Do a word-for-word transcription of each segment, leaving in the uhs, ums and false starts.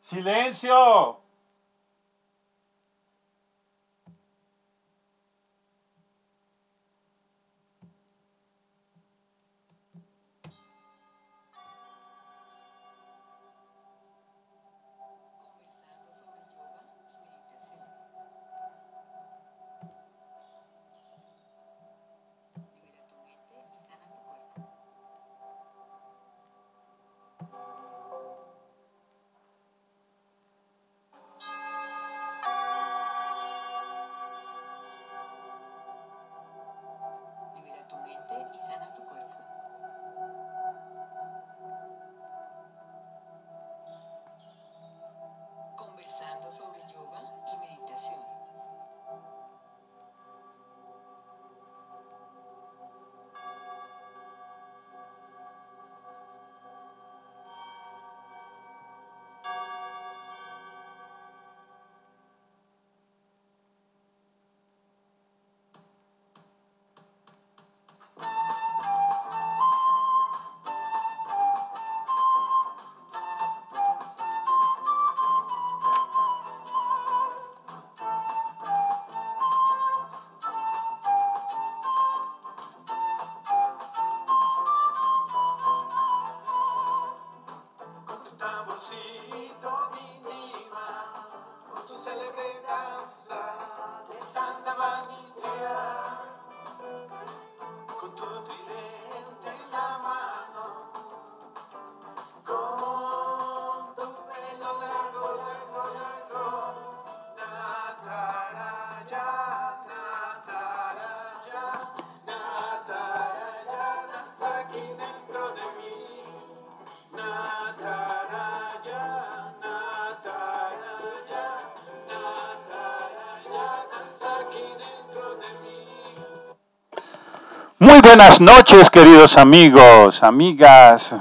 ¡Silencio! Muy buenas noches, queridos amigos, amigas.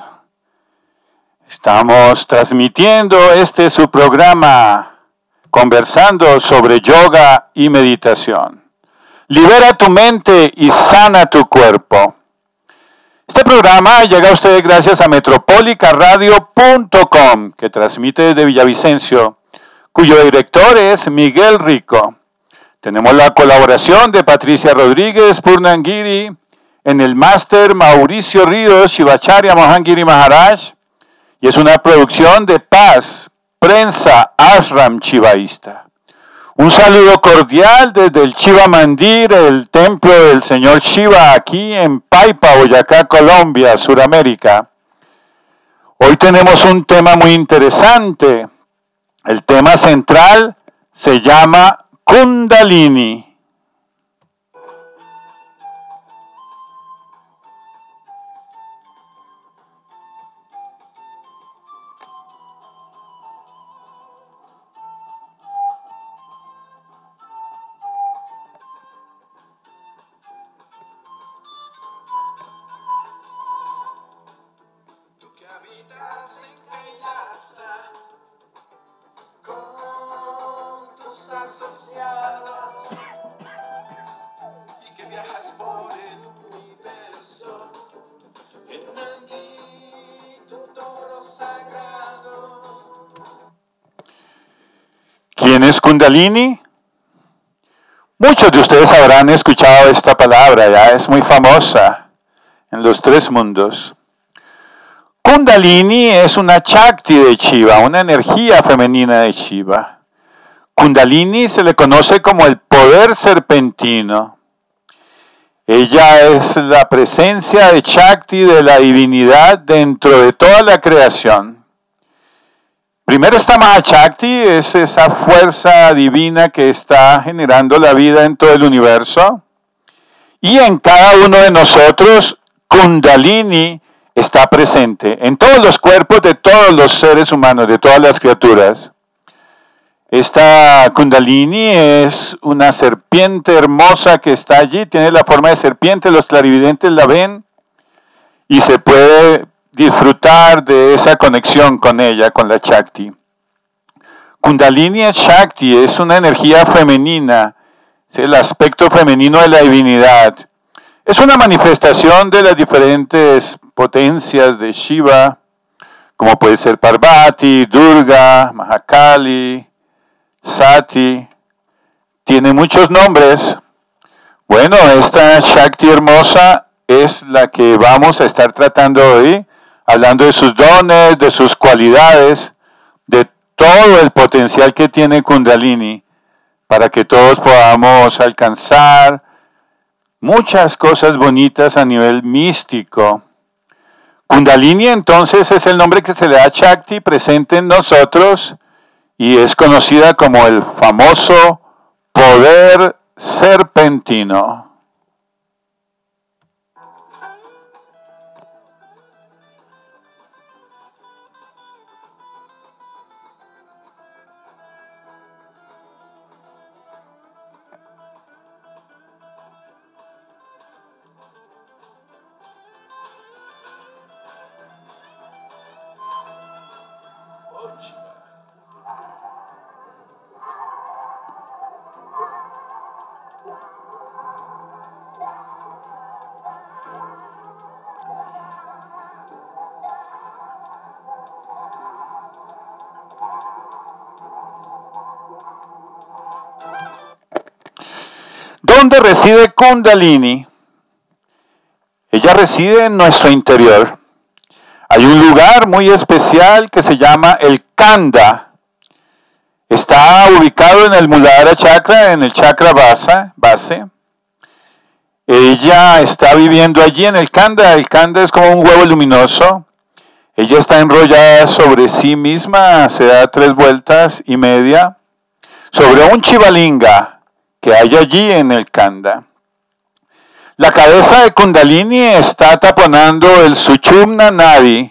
Estamos transmitiendo este su programa, conversando sobre yoga y meditación. Libera tu mente y sana tu cuerpo. Este programa llega a ustedes gracias a metropolica radio punto com, que transmite desde Villavicencio, cuyo director es Miguel Rico. Tenemos la colaboración de Patricia Rodríguez Purnangiri, en el máster Mauricio Ríos Shivacharya Mohangiri Maharaj, y es una producción de Paz, Prensa Ashram Chivaísta. Un saludo cordial desde el Shiva Mandir, el templo del señor Shiva, aquí en Paipa, Boyacá, Colombia, Suramérica. Hoy tenemos un tema muy interesante. El tema central se llama Kundalini. ¿Quién es Kundalini? Muchos de ustedes habrán escuchado esta palabra, ya es muy famosa en los tres mundos. Kundalini es una Shakti de Shiva, una energía femenina de Shiva. Kundalini se le conoce como el poder serpentino. Ella es la presencia de Shakti, de la divinidad dentro de toda la creación. Primero está Mahashakti, es esa fuerza divina que está generando la vida en todo el universo. Y en cada uno de nosotros, Kundalini está presente, en todos los cuerpos de todos los seres humanos, de todas las criaturas. Esta Kundalini es una serpiente hermosa que está allí, tiene la forma de serpiente, los clarividentes la ven y se puede disfrutar de esa conexión con ella, con la Shakti. Kundalini es Shakti, es una energía femenina, es el aspecto femenino de la divinidad. Es una manifestación de las diferentes potencias de Shiva, como puede ser Parvati, Durga, Mahakali, Sati. Tiene muchos nombres. Bueno, esta Shakti hermosa es la que vamos a estar tratando hoy, hablando de sus dones, de sus cualidades, de todo el potencial que tiene Kundalini, para que todos podamos alcanzar muchas cosas bonitas a nivel místico. Kundalini entonces es el nombre que se le da a Shakti presente en nosotros y es conocida como el famoso poder serpentino. ¿Dónde reside Kundalini? Ella reside en nuestro interior. Hay un lugar muy especial que se llama el Kanda. Está ubicado en el Muladhara Chakra, en el chakra base, base. Ella está viviendo allí en el Kanda. El Kanda es como un huevo luminoso. Ella está enrollada sobre sí misma, se da tres vueltas y media, sobre un Shivalinga que hay allí en el Kanda. La cabeza de Kundalini está taponando el Sushumna Nadi,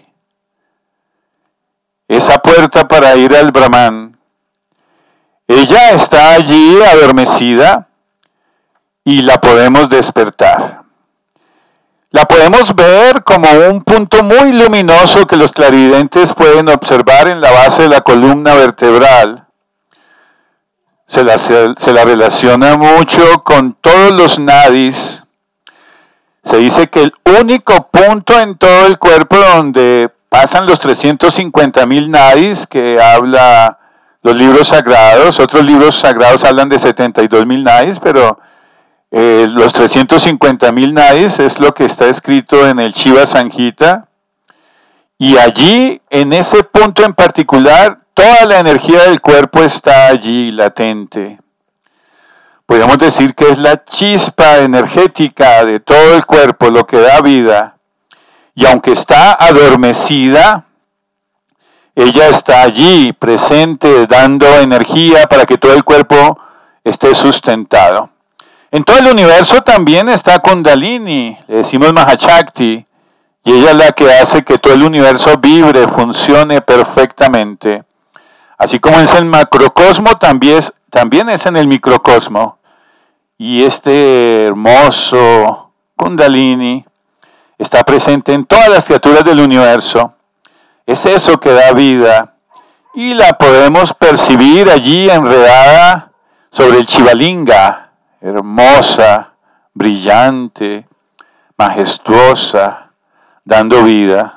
esa puerta para ir al Brahman. Ella está allí adormecida y la podemos despertar. La podemos ver como un punto muy luminoso que los clarividentes pueden observar en la base de la columna vertebral. Se la, se, se la relaciona mucho con todos los nadis. Se dice que el único punto en todo el cuerpo donde pasan los trescientos cincuenta mil nadis que habla los libros sagrados, otros libros sagrados hablan de setenta y dos mil nadis, pero eh, los trescientos cincuenta mil nadis es lo que está escrito en el Shiva Samhita, y allí, en ese punto en particular, toda la energía del cuerpo está allí latente. Podríamos decir que es la chispa energética de todo el cuerpo, lo que da vida. Y aunque está adormecida, ella está allí presente, dando energía para que todo el cuerpo esté sustentado. En todo el universo también está Kundalini, le decimos Mahashakti, y ella es la que hace que todo el universo vibre, funcione perfectamente. Así como es el macrocosmo, también es, también es en el microcosmo. Y este hermoso Kundalini está presente en todas las criaturas del universo. Es eso que da vida. Y la podemos percibir allí enredada sobre el Shivalinga, hermosa, brillante, majestuosa, dando vida.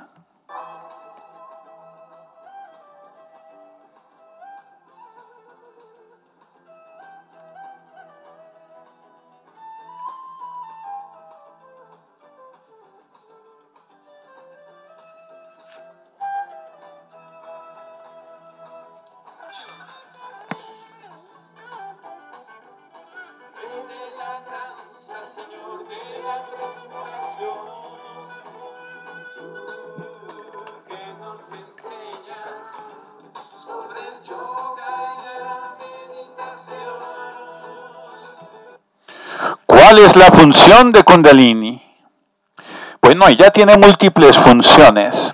¿Cuál es la función de Kundalini? Bueno, ella tiene múltiples funciones.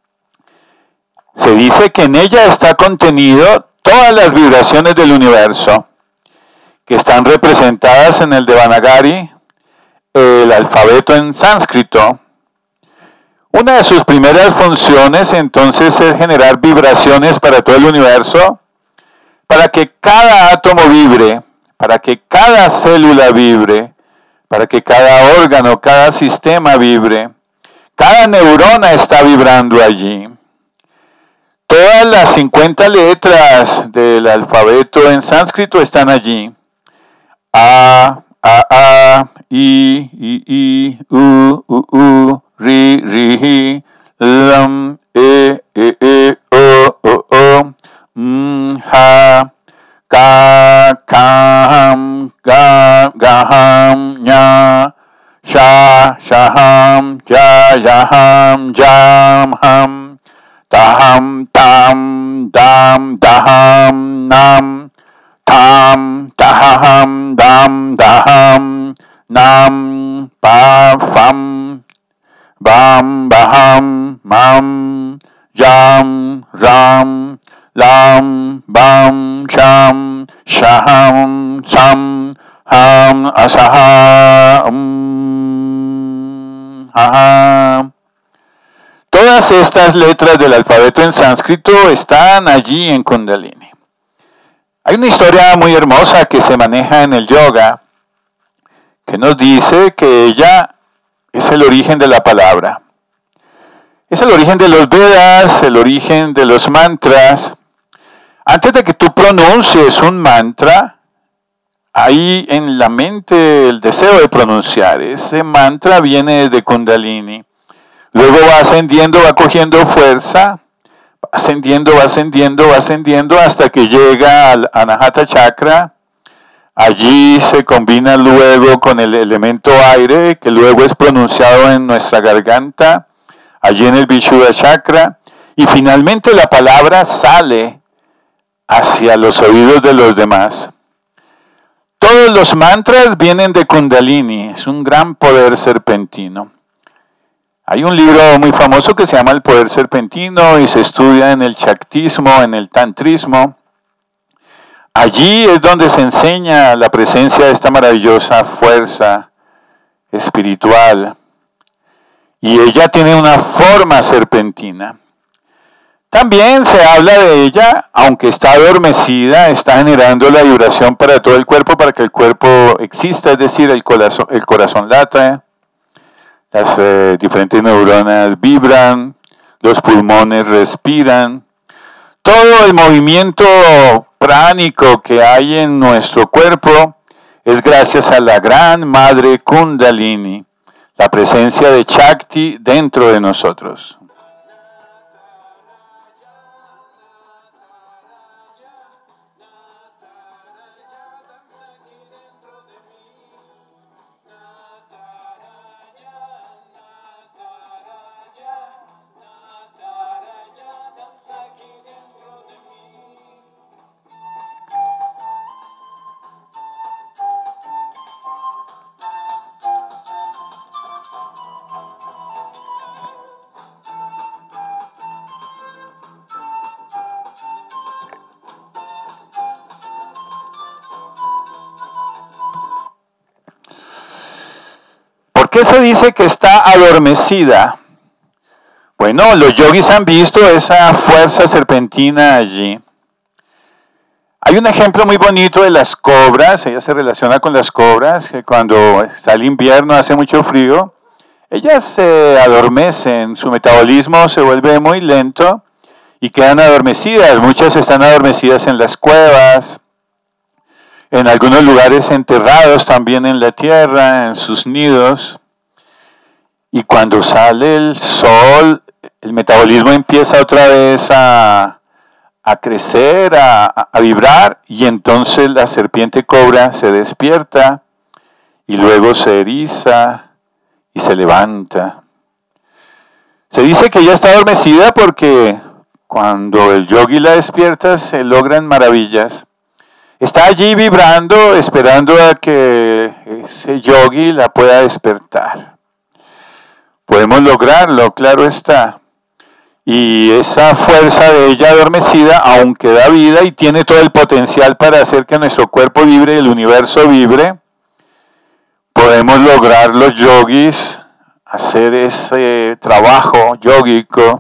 Se dice que en ella está contenido todas las vibraciones del universo, que están representadas en el Devanagari, el alfabeto en sánscrito. Una de sus primeras funciones entonces es generar vibraciones para todo el universo, para que cada átomo vibre, para que cada célula vibre, para que cada órgano, cada sistema vibre. Cada neurona está vibrando allí. Todas las cincuenta letras del alfabeto en sánscrito están allí. A, A, A, I, I, I, U, U, U, Ri, Ri, Lam, E, E, E, O, O, O, M, Ha, Ka, Kam, Ga, Gaham, Nya, Sha, Shaham, Ya, Yaham, Jam, Ham, Taham, Tam, Dam, Daham, Nam, Tam, Taham, Dam, Daham, Nam, Pa, Fam, Bam, Baham, Mam, Jam, Ram, Lam, Bam, Sham, Shaham, Sam, Ham, Asaham, Aham. Todas estas letras del alfabeto en sánscrito están allí en Kundalini. Hay una historia muy hermosa que se maneja en el yoga que nos dice que ella es el origen de la palabra. Es el origen de los Vedas, el origen de los mantras. Antes de que tú pronuncies un mantra, hay en la mente el deseo de pronunciar. Ese mantra viene de Kundalini. Luego va ascendiendo, va cogiendo fuerza, va ascendiendo, va ascendiendo, va ascendiendo hasta que llega al Anahata Chakra. Allí se combina luego con el elemento aire, que luego es pronunciado en nuestra garganta, allí en el Vishuddha Chakra, y finalmente la palabra sale hacia los oídos de los demás. Todos los mantras vienen de Kundalini, es un gran poder serpentino. Hay un libro muy famoso que se llama El Poder Serpentino y se estudia en el Shaktismo, en el Tantrismo. Allí es donde se enseña la presencia de esta maravillosa fuerza espiritual. Y ella tiene una forma serpentina. También se habla de ella, aunque está adormecida, está generando la vibración para todo el cuerpo, para que el cuerpo exista, es decir, el corazón, el corazón late. Las eh, diferentes neuronas vibran, los pulmones respiran. Todo el movimiento pránico que hay en nuestro cuerpo es gracias a la gran madre Kundalini, la presencia de Shakti dentro de nosotros. ¿Por qué se dice que está adormecida? Bueno, los yogis han visto esa fuerza serpentina allí. Hay un ejemplo muy bonito de las cobras, ella se relaciona con las cobras, que cuando está el invierno, hace mucho frío, ellas se adormecen, su metabolismo se vuelve muy lento y quedan adormecidas. Muchas están adormecidas en las cuevas, en algunos lugares enterrados también en la tierra, en sus nidos. Y cuando sale el sol, el metabolismo empieza otra vez a, a crecer, a, a vibrar, y entonces la serpiente cobra se despierta y luego se eriza y se levanta. Se dice que ella está adormecida porque cuando el yogi la despierta se logran maravillas. Está allí vibrando, esperando a que ese yogi la pueda despertar. Podemos lograrlo, claro está. Y esa fuerza de ella adormecida aún da vida y tiene todo el potencial para hacer que nuestro cuerpo vibre, el universo vibre. Podemos lograr los yogis, hacer ese trabajo yógico.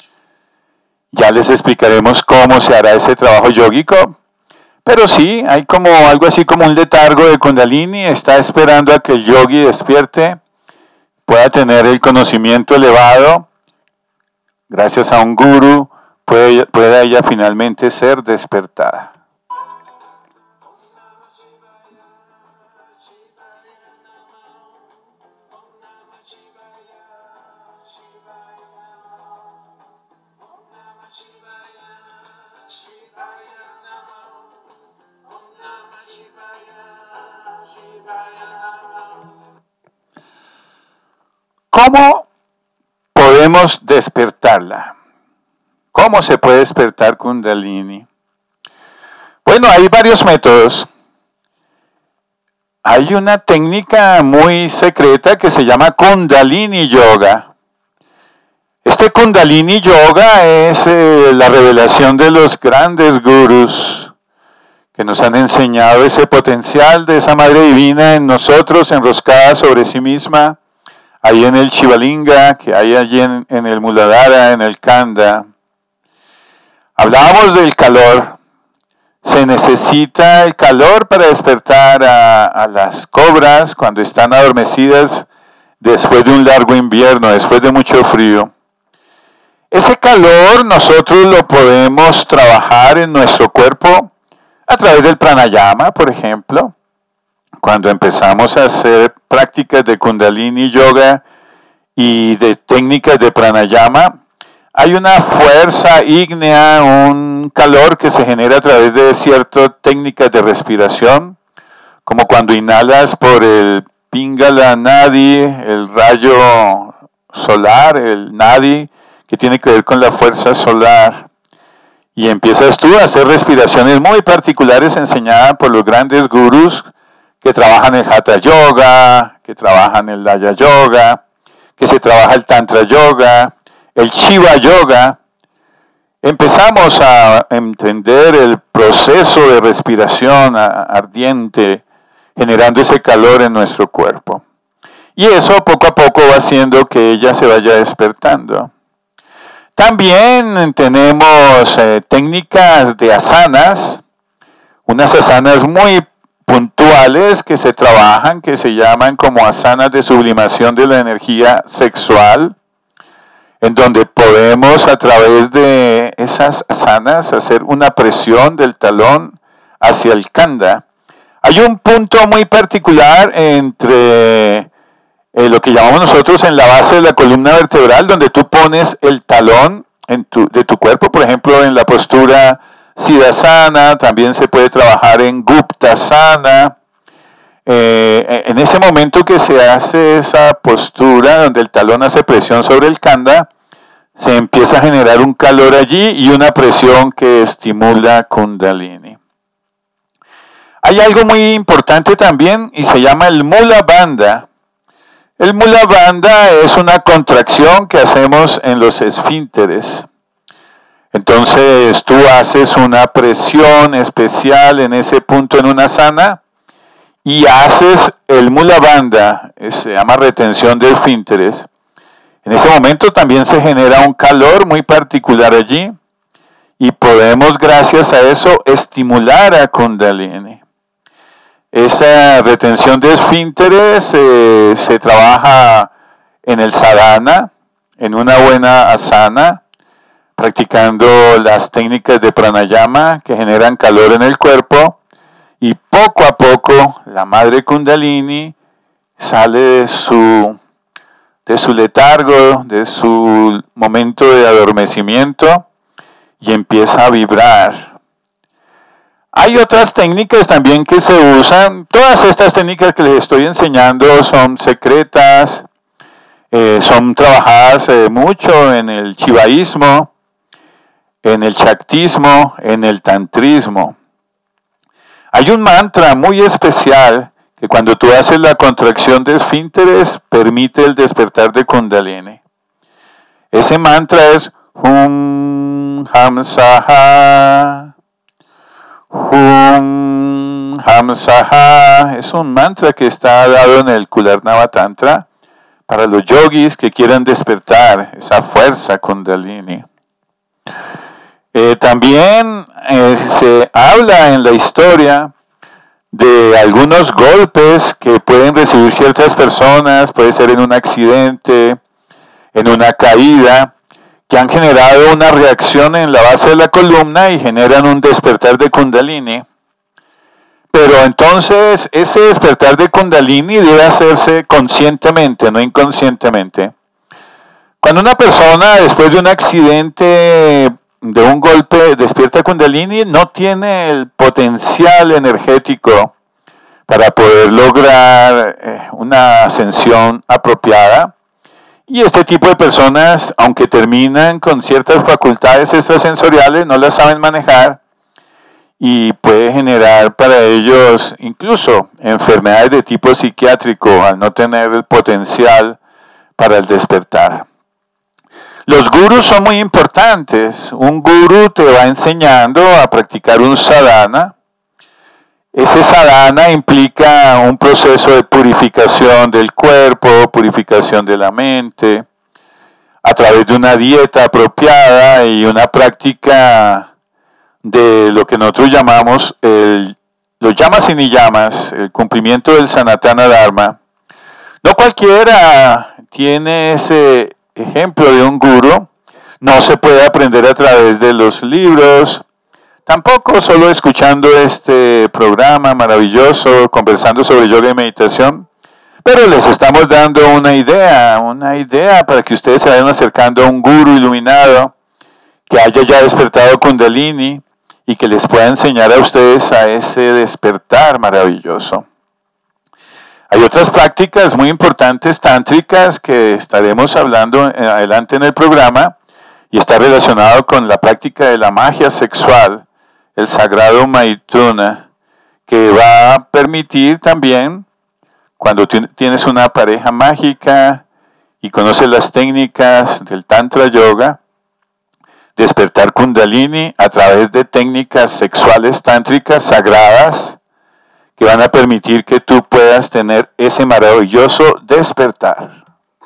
Ya les explicaremos cómo se hará ese trabajo yógico. Pero sí, hay como algo así como un letargo de Kundalini, está esperando a que el yogi despierte, pueda tener el conocimiento elevado, gracias a un guru, puede, pueda ella finalmente ser despertada. ¿Cómo podemos despertarla? ¿Cómo se puede despertar Kundalini? Bueno, hay varios métodos. Hay una técnica muy secreta que se llama Kundalini Yoga. Este Kundalini Yoga es eh, la revelación de los grandes gurús que nos han enseñado ese potencial de esa Madre Divina en nosotros, enroscada sobre sí misma, ahí en el Shivalinga, que hay allí en, en el Muladhara, en el Kanda. Hablábamos del calor. Se necesita el calor para despertar a, a las cobras cuando están adormecidas después de un largo invierno, después de mucho frío. Ese calor nosotros lo podemos trabajar en nuestro cuerpo a través del pranayama, por ejemplo. Cuando empezamos a hacer prácticas de Kundalini Yoga y de técnicas de pranayama, hay una fuerza ígnea, un calor que se genera a través de ciertas técnicas de respiración, como cuando inhalas por el Pingala Nadi, el rayo solar, el Nadi, que tiene que ver con la fuerza solar. Y empiezas tú a hacer respiraciones muy particulares enseñadas por los grandes gurús que trabajan el Hatha Yoga, que trabajan el Laya Yoga, que se trabaja el Tantra Yoga, el Shiva Yoga. Empezamos a entender el proceso de respiración ardiente, generando ese calor en nuestro cuerpo. Y eso poco a poco va haciendo que ella se vaya despertando. También tenemos eh, técnicas de asanas, unas asanas muy puntuales que se trabajan, que se llaman como asanas de sublimación de la energía sexual, en donde podemos a través de esas asanas hacer una presión del talón hacia el Kanda. Hay un punto muy particular entre eh, lo que llamamos nosotros en la base de la columna vertebral, donde tú pones el talón en tu, de tu cuerpo, por ejemplo, en la postura Siddhasana, también se puede trabajar en Guptasana. Eh, en ese momento que se hace esa postura, donde el talón hace presión sobre el Kanda, se empieza a generar un calor allí y una presión que estimula Kundalini. Hay algo muy importante también y se llama el Mula Bandha. El Mula Bandha es una contracción que hacemos en los esfínteres. Entonces tú haces una presión especial en ese punto en una asana y haces el Mula Bandha, se llama retención de esfínteres. En ese momento también se genera un calor muy particular allí y podemos gracias a eso estimular a Kundalini. Esa retención de esfínteres eh, se trabaja en el sadhana, en una buena asana, practicando las técnicas de pranayama que generan calor en el cuerpo y poco a poco la madre Kundalini sale de su, de su letargo, de su momento de adormecimiento y empieza a vibrar. Hay otras técnicas también que se usan. Todas estas técnicas que les estoy enseñando son secretas, eh, son trabajadas eh, mucho en el shivaísmo, en el shaktismo, en el tantrismo. Hay un mantra muy especial que cuando tú haces la contracción de esfínteres permite el despertar de Kundalini. Ese mantra es Hum Hamsaha. Hum Hamsaha es un mantra que está dado en el Kularnava Tantra para los yogis que quieran despertar esa fuerza Kundalini. Eh, también eh, se habla en la historia de algunos golpes que pueden recibir ciertas personas, puede ser en un accidente, en una caída, que han generado una reacción en la base de la columna y generan un despertar de Kundalini. Pero entonces ese despertar de Kundalini debe hacerse conscientemente, no inconscientemente. Cuando una persona después de un accidente, de un golpe, despierta Kundalini, no tiene el potencial energético para poder lograr eh, una ascensión apropiada. Y este tipo de personas, aunque terminan con ciertas facultades extrasensoriales, no las saben manejar y puede generar para ellos incluso enfermedades de tipo psiquiátrico al no tener el potencial para el despertar. Los gurús son muy importantes. Un gurú te va enseñando a practicar un sadhana. Ese sadhana implica un proceso de purificación del cuerpo, purificación de la mente, a través de una dieta apropiada y una práctica de lo que nosotros llamamos, el, los yamas y niyamas, el cumplimiento del Sanatana Dharma. No cualquiera tiene ese ejemplo de un gurú, no se puede aprender a través de los libros, tampoco solo escuchando este programa maravilloso, conversando sobre yoga y meditación, pero les estamos dando una idea, una idea para que ustedes se vayan acercando a un gurú iluminado que haya ya despertado Kundalini y que les pueda enseñar a ustedes a ese despertar maravilloso. Hay otras prácticas muy importantes tántricas que estaremos hablando adelante en el programa y está relacionado con la práctica de la magia sexual, el sagrado Maituna, que va a permitir también, cuando tienes una pareja mágica y conoces las técnicas del Tantra Yoga, despertar Kundalini a través de técnicas sexuales tántricas sagradas que van a permitir que tú puedas tener ese maravilloso despertar.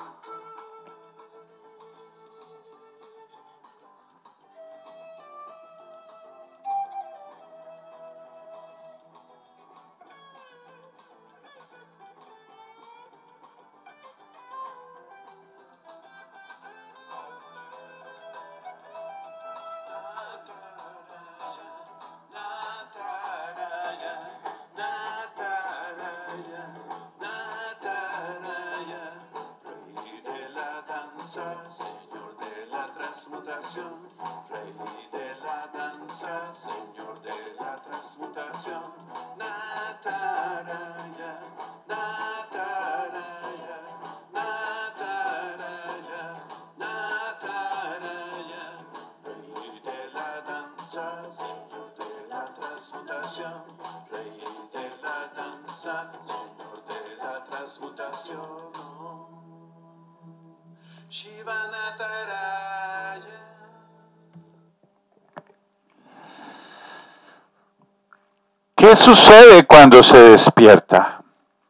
Señor de la transmutación, Rey de la danza, Señor de la transmutación, Nataraya, Nataraya, Nataraya, Nataraya, Rey de la danza, Señor de la transmutación, Rey de la danza, Señor de la transmutación. Shiva Nataraya. ¿Qué sucede cuando se despierta?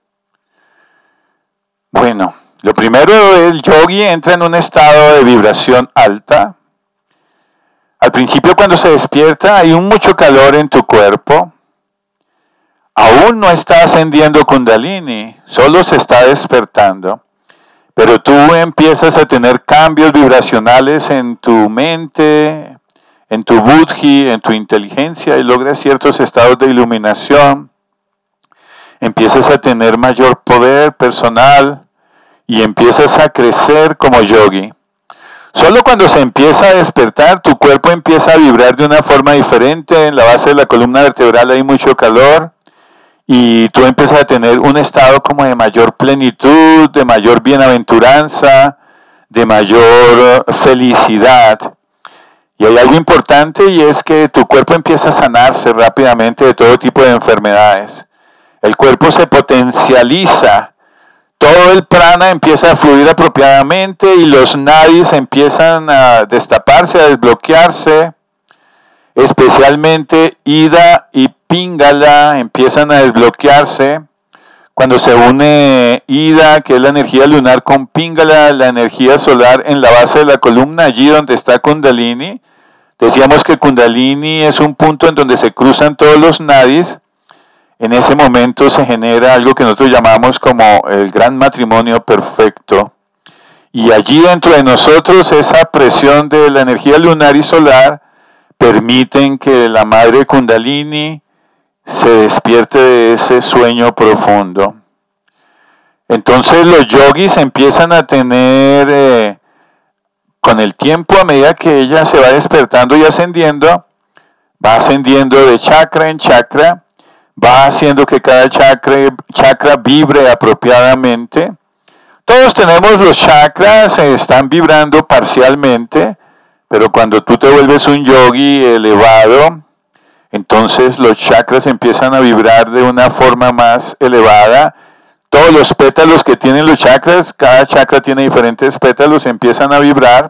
Bueno, lo primero, el yogi entra en un estado de vibración alta. Al principio, cuando se despierta, hay un mucho calor en tu cuerpo. Aún no está ascendiendo Kundalini, solo se está despertando. Pero tú empiezas a tener cambios vibracionales en tu mente, en tu buddhi, en tu inteligencia y logras ciertos estados de iluminación. Empiezas a tener mayor poder personal y empiezas a crecer como yogi. Solo cuando se empieza a despertar, tu cuerpo empieza a vibrar de una forma diferente. En la base de la columna vertebral hay mucho calor. Y tú empiezas a tener un estado como de mayor plenitud, de mayor bienaventuranza, de mayor felicidad. Y hay algo importante y es que tu cuerpo empieza a sanarse rápidamente de todo tipo de enfermedades. El cuerpo se potencializa, todo el prana empieza a fluir apropiadamente y los nadis empiezan a destaparse, a desbloquearse. Especialmente Ida y Pingala empiezan a desbloquearse. Cuando se une Ida, que es la energía lunar, con Pingala, la energía solar en la base de la columna, allí donde está Kundalini. Decíamos que Kundalini es un punto en donde se cruzan todos los nadis. En ese momento se genera algo que nosotros llamamos como el gran matrimonio perfecto. Y allí dentro de nosotros esa presión de la energía lunar y solar permiten que la madre Kundalini se despierte de ese sueño profundo. Entonces los yogis empiezan a tener, eh, con el tiempo, a medida que ella se va despertando y ascendiendo, va ascendiendo de chakra en chakra, va haciendo que cada chakra, chakra vibre apropiadamente. Todos tenemos los chakras, eh, están vibrando parcialmente, pero cuando tú te vuelves un yogi elevado, entonces los chakras empiezan a vibrar de una forma más elevada. Todos los pétalos que tienen los chakras, cada chakra tiene diferentes pétalos, empiezan a vibrar.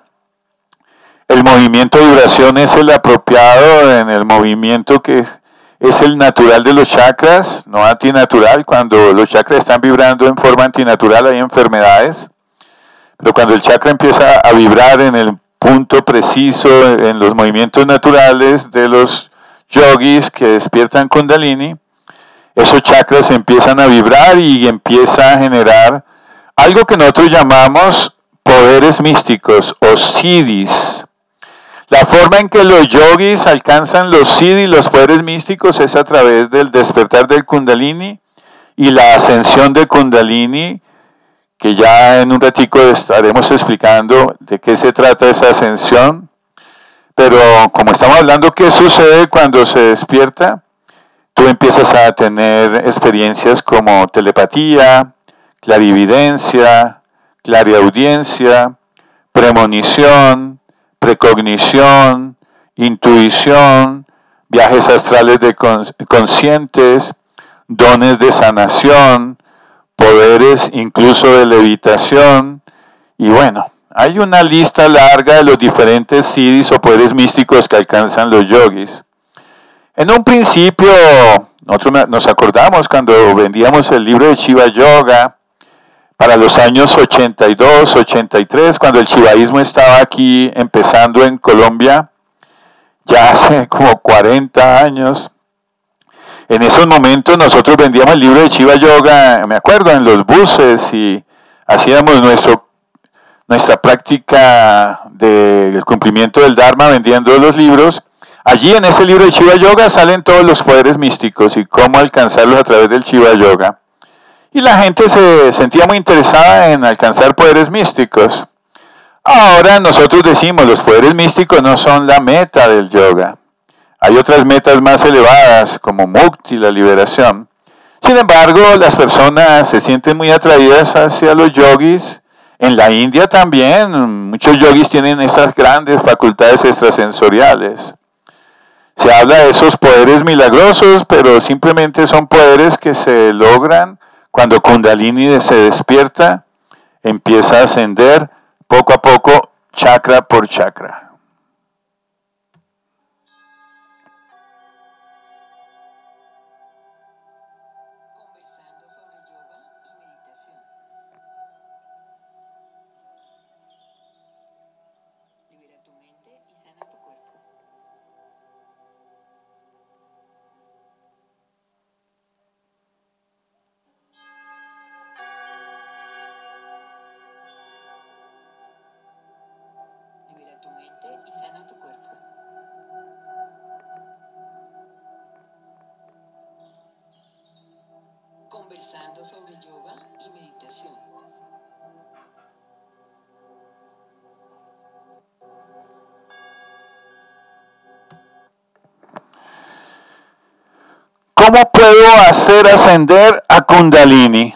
El movimiento de vibración es el apropiado en el movimiento que es el natural de los chakras, no antinatural. Cuando los chakras están vibrando en forma antinatural hay enfermedades, pero cuando el chakra empieza a vibrar en el punto preciso, en los movimientos naturales de los yogis que despiertan Kundalini, esos chakras empiezan a vibrar y empieza a generar algo que nosotros llamamos poderes místicos o siddhis. La forma en que los yogis alcanzan los siddhis, los poderes místicos, es a través del despertar del Kundalini y la ascensión de Kundalini, que ya en un ratico estaremos explicando de qué se trata esa ascensión. Pero como estamos hablando, ¿qué sucede cuando se despierta? Tú empiezas a tener experiencias como telepatía, clarividencia, clariaudiencia, premonición, precognición, intuición, viajes astrales de conscientes, dones de sanación, poderes incluso de levitación. Y bueno, hay una lista larga de los diferentes siddhis o poderes místicos que alcanzan los yogis. En un principio, nosotros nos acordamos cuando vendíamos el libro de Shiva Yoga, para los años ochenta y dos, ochenta y tres, cuando el shivaísmo estaba aquí empezando en Colombia, ya hace como cuarenta años. En esos momentos nosotros vendíamos el libro de Shiva Yoga, me acuerdo, en los buses, y hacíamos nuestro, nuestra práctica del cumplimiento del Dharma vendiendo los libros. Allí en ese libro de Shiva Yoga salen todos los poderes místicos y cómo alcanzarlos a través del Shiva Yoga. Y la gente se sentía muy interesada en alcanzar poderes místicos. Ahora nosotros decimos, los poderes místicos no son la meta del yoga. Hay otras metas más elevadas, como mukti, la liberación. Sin embargo, las personas se sienten muy atraídas hacia los yogis. En la India también, muchos yogis tienen esas grandes facultades extrasensoriales. Se habla de esos poderes milagrosos, pero simplemente son poderes que se logran cuando Kundalini se despierta, empieza a ascender poco a poco, chakra por chakra. Conversando sobre yoga y meditación. ¿Cómo puedo hacer ascender a Kundalini?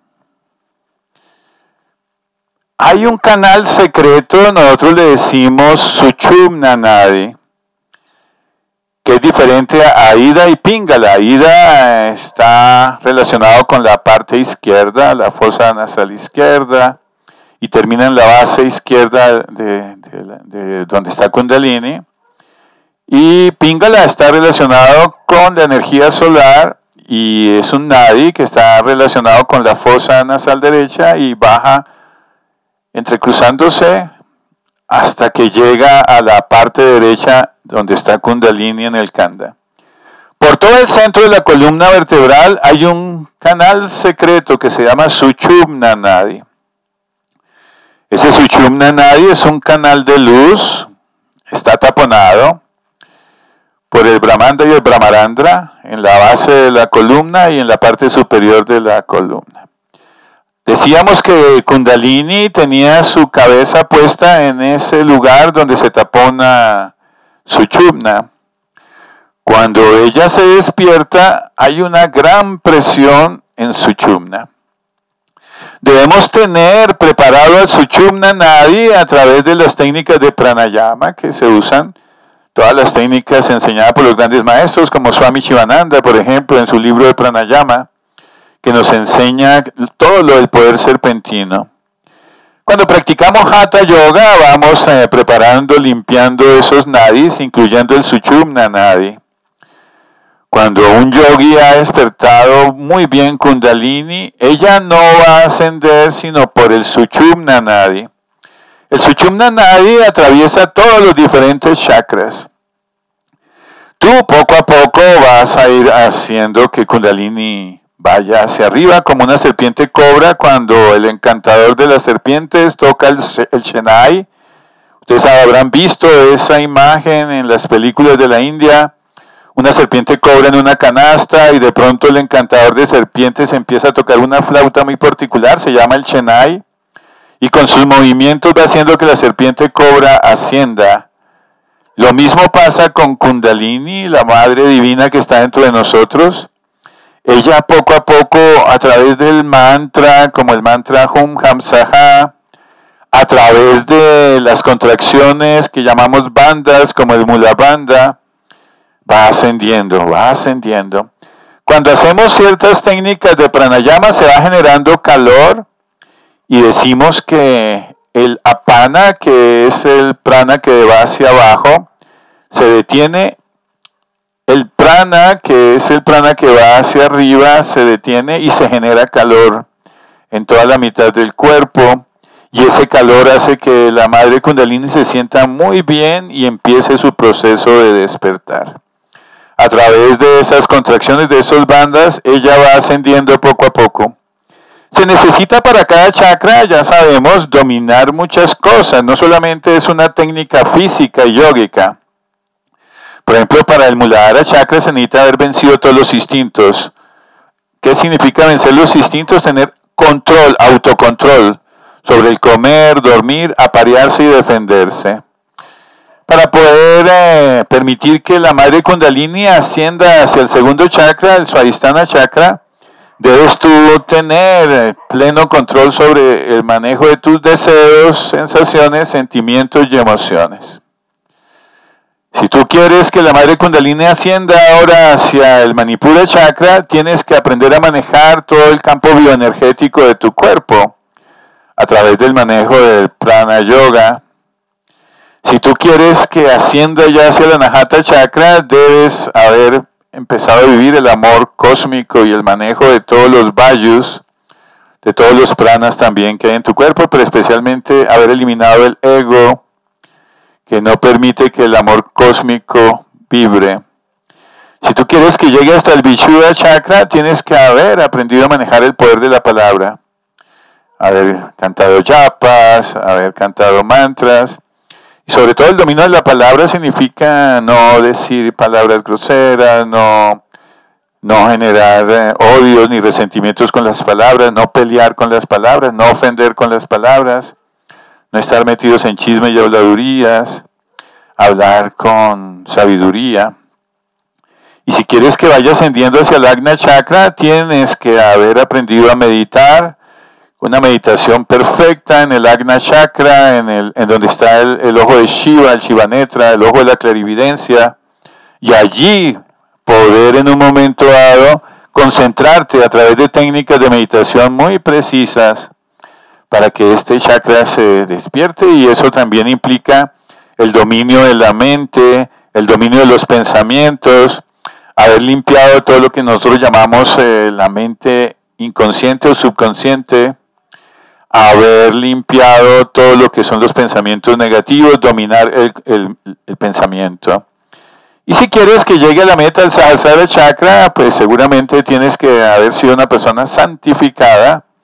Hay un canal secreto, nosotros le decimos Sushumna Nadi, que es diferente a Ida y Pingala. Ida está relacionado con la parte izquierda, la fosa nasal izquierda, y termina en la base izquierda de, de, de donde está Kundalini. Y Pingala está relacionado con la energía solar y es un Nadi que está relacionado con la fosa nasal derecha y baja entrecruzándose hasta que llega a la parte derecha donde está Kundalini en el Kanda. Por todo el centro de la columna vertebral hay un canal secreto que se llama Sushumna Nadi. Ese Sushumna Nadi es un canal de luz, está taponado por el Brahmanda y el Brahmarandra en la base de la columna y en la parte superior de la columna. Decíamos que Kundalini tenía su cabeza puesta en ese lugar donde se tapona Sushumna. Cuando ella se despierta, hay una gran presión en Sushumna. Debemos tener preparado al Sushumna Nadi a través de las técnicas de pranayama que se usan, todas las técnicas enseñadas por los grandes maestros, como Swami Shivananda, por ejemplo, en su libro de pranayama, que nos enseña todo lo del poder serpentino. Cuando practicamos Hatha Yoga, vamos eh, preparando, limpiando esos nadis, incluyendo el Sushumna Nadi. Cuando un yogi ha despertado muy bien Kundalini, ella no va a ascender sino por el Sushumna Nadi. El Sushumna Nadi atraviesa todos los diferentes chakras. Tú poco a poco vas a ir haciendo que Kundalini vaya hacia arriba como una serpiente cobra cuando el encantador de las serpientes toca el, el Chennai. Ustedes habrán visto esa imagen en las películas de la India. Una serpiente cobra en una canasta y de pronto el encantador de serpientes empieza a tocar una flauta muy particular, se llama el Chennai, y con sus movimientos va haciendo que la serpiente cobra ascienda. Lo mismo pasa con Kundalini, la Madre Divina que está dentro de nosotros. Ella poco a poco, a través del mantra, como el mantra Hum Ham Saha, a través de las contracciones que llamamos bandas, como el Mula Bandha, va ascendiendo, va ascendiendo. Cuando hacemos ciertas técnicas de pranayama se va generando calor y decimos que el apana, que es el prana que va hacia abajo, se detiene. El prana, que es el prana que va hacia arriba, se detiene y se genera calor en toda la mitad del cuerpo. Y ese calor hace que la Madre Kundalini se sienta muy bien y empiece su proceso de despertar. A través de esas contracciones, de esas bandas, ella va ascendiendo poco a poco. Se necesita para cada chakra, ya sabemos, dominar muchas cosas. No solamente es una técnica física y yógica. Por ejemplo, para el Muladhara Chakra se necesita haber vencido todos los instintos. ¿Qué significa vencer los instintos? Tener control, autocontrol sobre el comer, dormir, aparearse y defenderse. Para poder eh, permitir que la Madre Kundalini ascienda hacia el segundo chakra, el Swadhisthana Chakra, debes tú tener pleno control sobre el manejo de tus deseos, sensaciones, sentimientos y emociones. Si tú quieres que la Madre Kundalini ascienda ahora hacia el Manipura Chakra, tienes que aprender a manejar todo el campo bioenergético de tu cuerpo a través del manejo del Prana Yoga. Si tú quieres que ascienda ya hacia el Anahata Chakra, debes haber empezado a vivir el amor cósmico y el manejo de todos los vayus, de todos los pranas también que hay en tu cuerpo, pero especialmente haber eliminado el ego, que no permite que el amor cósmico vibre. Si tú quieres que llegue hasta el Vishuddha Chakra, tienes que haber aprendido a manejar el poder de la palabra, haber cantado yapas, haber cantado mantras. Y sobre todo el dominio de la palabra significa no decir palabras groseras, no, no generar eh, odios ni resentimientos con las palabras, no pelear con las palabras, no ofender con las palabras, no estar metidos en chismes y habladurías, hablar con sabiduría. Y si quieres que vaya ascendiendo hacia el Ajna Chakra, tienes que haber aprendido a meditar, una meditación perfecta en el Ajna Chakra, en, el, en donde está el, el ojo de Shiva, el Shivanetra, el ojo de la clarividencia, y allí poder en un momento dado concentrarte a través de técnicas de meditación muy precisas para que este chakra se despierte, y eso también implica el dominio de la mente, el dominio de los pensamientos, haber limpiado todo lo que nosotros llamamos eh, la mente inconsciente o subconsciente, haber limpiado todo lo que son los pensamientos negativos, dominar el, el, el pensamiento. Y si quieres que llegue a la meta del Sahasrara Chakra, pues seguramente tienes que haber sido una persona santificada,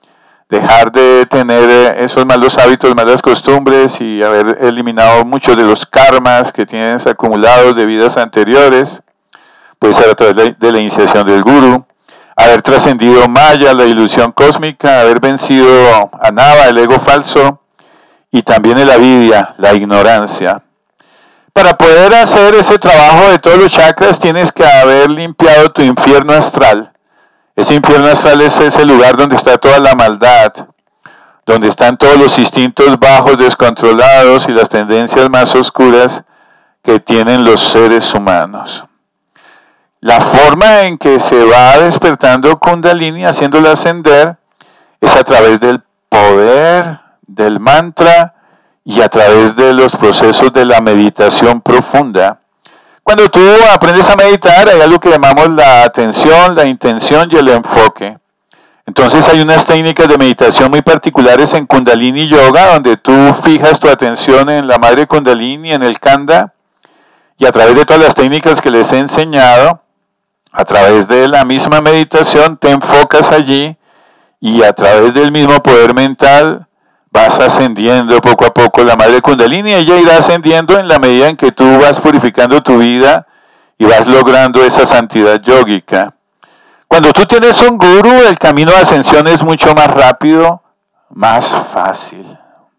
dejar de tener esos malos hábitos, malas costumbres y haber eliminado muchos de los karmas que tienes acumulados de vidas anteriores, puede ser a través de, de la iniciación del guru, haber trascendido Maya, la ilusión cósmica, haber vencido a Nava, el ego falso, y también el avidya, la ignorancia. Para poder hacer ese trabajo de todos los chakras tienes que haber limpiado tu infierno astral. Ese infierno astral es ese lugar donde está toda la maldad, donde están todos los instintos bajos, descontrolados y las tendencias más oscuras que tienen los seres humanos. La forma en que se va despertando Kundalini, haciéndola ascender, es a través del poder del mantra y a través de los procesos de la meditación profunda. Cuando tú aprendes a meditar, hay algo que llamamos la atención, la intención y el enfoque. Entonces hay unas técnicas de meditación muy particulares en Kundalini Yoga, donde tú fijas tu atención en la madre Kundalini, en el Kanda, y a través de todas las técnicas que les he enseñado, a través de la misma meditación te enfocas allí y a través del mismo poder mental vas ascendiendo poco a poco la madre Kundalini, y ella irá ascendiendo en la medida en que tú vas purificando tu vida y vas logrando esa santidad yógica. Cuando tú tienes un guru, el camino de ascensión es mucho más rápido, más fácil.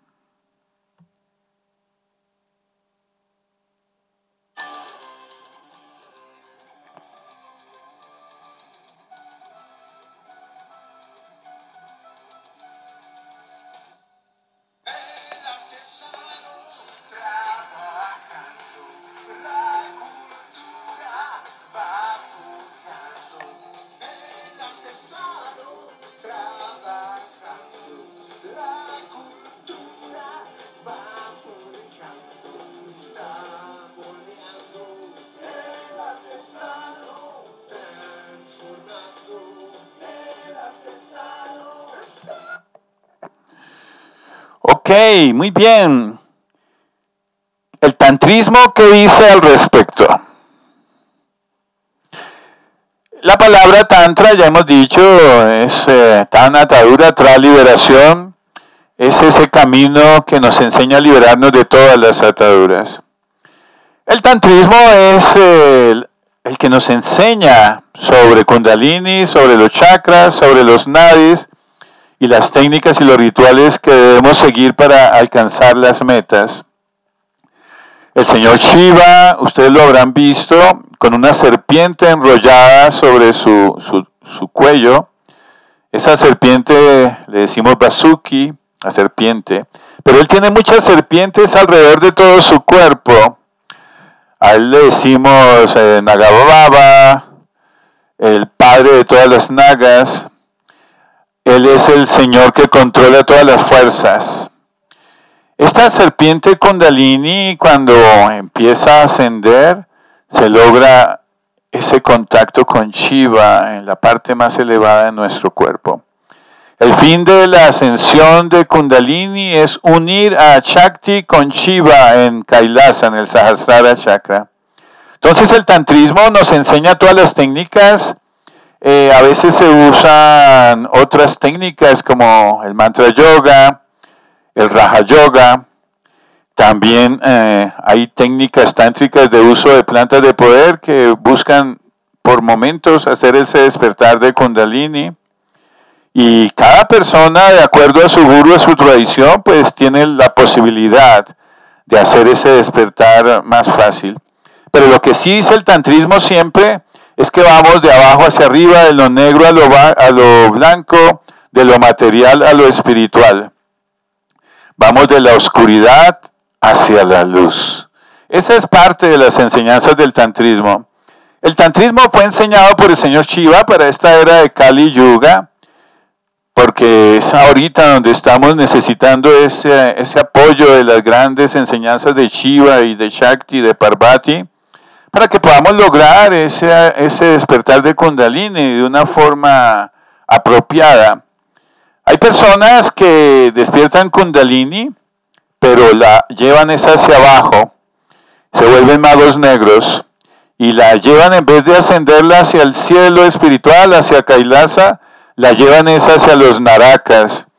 Ok, muy bien. El tantrismo, ¿qué dice al respecto? La palabra tantra, ya hemos dicho, es eh, tan atadura tras liberación. Es ese camino que nos enseña a liberarnos de todas las ataduras. El tantrismo es eh, el, el que nos enseña sobre Kundalini, sobre los chakras, sobre los nadis, y las técnicas y los rituales que debemos seguir para alcanzar las metas. El señor Shiva, ustedes lo habrán visto, con una serpiente enrollada sobre su, su, su cuello. Esa serpiente le decimos Vasuki, la serpiente, pero él tiene muchas serpientes alrededor de todo su cuerpo. A él le decimos eh, Nagababa, el padre de todas las nagas. Él es el Señor que controla todas las fuerzas. Esta serpiente Kundalini, cuando empieza a ascender, se logra ese contacto con Shiva en la parte más elevada de nuestro cuerpo. El fin de la ascensión de Kundalini es unir a Shakti con Shiva en Kailasa, en el Sahasrara Chakra. Entonces el tantrismo nos enseña todas las técnicas. Eh, a veces se usan otras técnicas como el mantra yoga, el raja yoga. También eh, hay técnicas tántricas de uso de plantas de poder que buscan por momentos hacer ese despertar de Kundalini. Y cada persona, de acuerdo a su guru, a su tradición, pues tiene la posibilidad de hacer ese despertar más fácil. Pero lo que sí dice el tantrismo siempre es que vamos de abajo hacia arriba, de lo negro a lo, a lo blanco, de lo material a lo espiritual. Vamos de la oscuridad hacia la luz. Esa es parte de las enseñanzas del tantrismo. El tantrismo fue enseñado por el señor Shiva para esta era de Kali Yuga, porque es ahorita donde estamos necesitando ese, ese apoyo de las grandes enseñanzas de Shiva y de Shakti, de Parvati, para que podamos lograr ese, ese despertar de Kundalini de una forma apropiada. Hay personas que despiertan Kundalini, pero la llevan esa hacia abajo, se vuelven magos negros, y la llevan, en vez de ascenderla hacia el cielo espiritual, hacia Kailasa, la llevan esa hacia los narakas,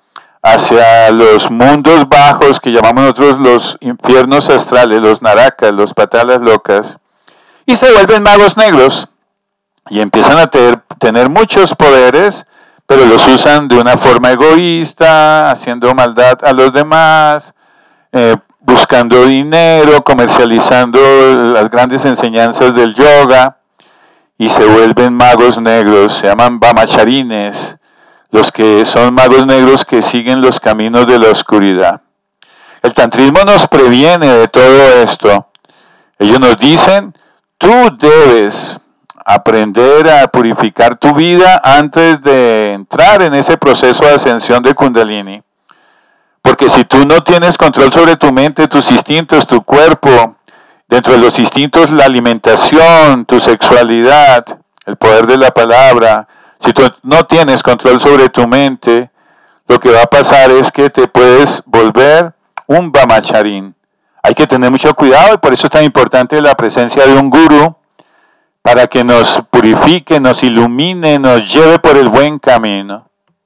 hacia los mundos bajos que llamamos nosotros los infiernos astrales, los narakas, los patalas locas, y se vuelven magos negros y empiezan a tener, tener muchos poderes, pero los usan de una forma egoísta, haciendo maldad a los demás, eh, buscando dinero, comercializando las grandes enseñanzas del yoga, y se vuelven magos negros, se llaman brahmacharines, los que son magos negros que siguen los caminos de la oscuridad. El tantrismo nos previene de todo esto. Ellos nos dicen, tú debes aprender a purificar tu vida antes de entrar en ese proceso de ascensión de Kundalini. Porque si tú no tienes control sobre tu mente, tus instintos, tu cuerpo, dentro de los instintos la alimentación, tu sexualidad, el poder de la palabra, si tú no tienes control sobre tu mente, lo que va a pasar es que te puedes volver un brahmacharín. Hay que tener mucho cuidado y por eso es tan importante la presencia de un gurú para que nos purifique, nos ilumine, nos lleve por el buen camino.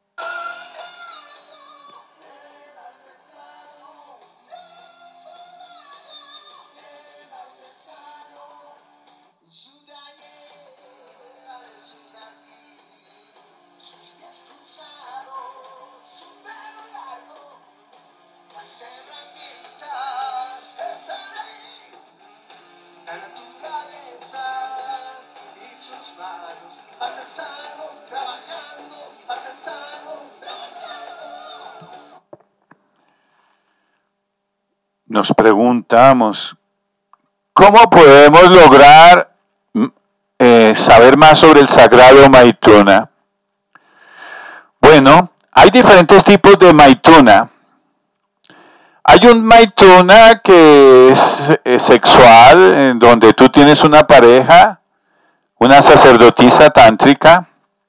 Nos preguntamos, ¿cómo podemos lograr eh, saber más sobre el sagrado Maituna? Bueno, hay diferentes tipos de Maituna. Hay un Maituna que es, es sexual, en donde tú tienes una pareja, una sacerdotisa tántrica.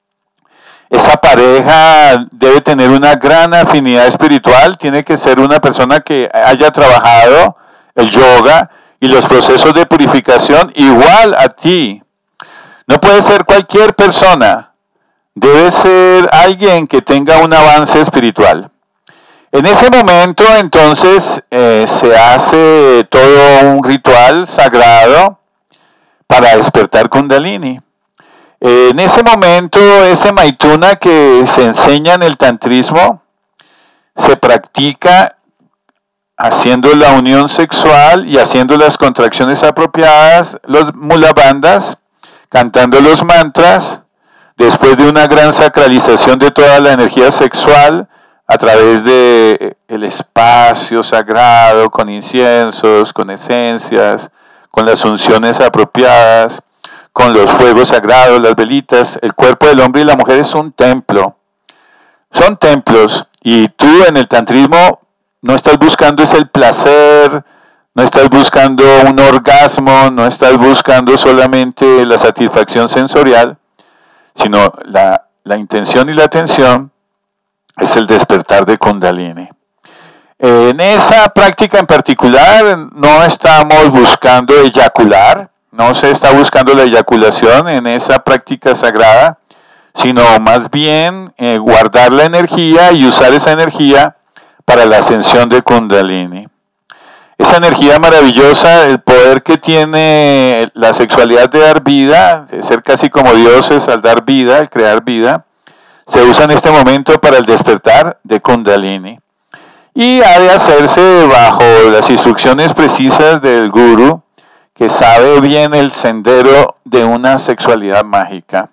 Esa pareja debe tener una gran afinidad espiritual, tiene que ser una persona que haya trabajado el yoga y los procesos de purificación igual a ti. No puede ser cualquier persona, debe ser alguien que tenga un avance espiritual. En ese momento, entonces, eh, se hace todo un ritual sagrado para despertar Kundalini. En ese momento, ese Maituna que se enseña en el tantrismo, se practica haciendo la unión sexual y haciendo las contracciones apropiadas, los mulabandhas, cantando los mantras, después de una gran sacralización de toda la energía sexual, a través de el espacio sagrado, con inciensos, con esencias, con las unciones apropiadas, con los fuegos sagrados, las velitas. El cuerpo del hombre y la mujer es un templo. Son templos. Y tú en el tantrismo no estás buscando es el placer, no estás buscando un orgasmo, no estás buscando solamente la satisfacción sensorial, sino la, la intención y la atención es el despertar de Kundalini. En esa práctica en particular no estamos buscando eyacular, no se está buscando la eyaculación en esa práctica sagrada, sino más bien eh, guardar la energía y usar esa energía para la ascensión de Kundalini. Esa energía maravillosa, el poder que tiene la sexualidad de dar vida, de ser casi como dioses al dar vida, al crear vida, se usa en este momento para el despertar de Kundalini. Y ha de hacerse bajo las instrucciones precisas del gurú, que sabe bien el sendero de una sexualidad mágica.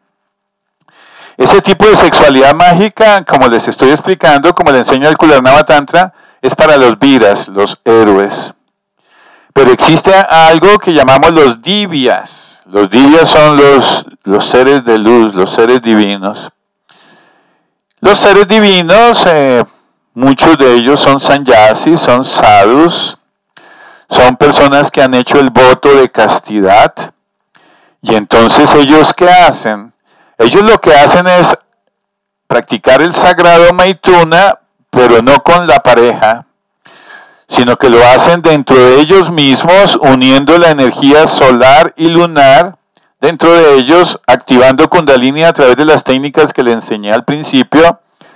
Ese tipo de sexualidad mágica, como les estoy explicando, como le enseña el Kularnava Tantra, es para los viras, los héroes. Pero existe algo que llamamos los divyas. Los divyas son los, los seres de luz, los seres divinos. Los seres divinos, eh, muchos de ellos son sannyasis, son sadhus, son personas que han hecho el voto de castidad. Y entonces, ¿ellos qué hacen? Ellos lo que hacen es practicar el sagrado Maituna, pero no con la pareja, sino que lo hacen dentro de ellos mismos, uniendo la energía solar y lunar dentro de ellos, activando Kundalini a través de las técnicas que le enseñé al principio,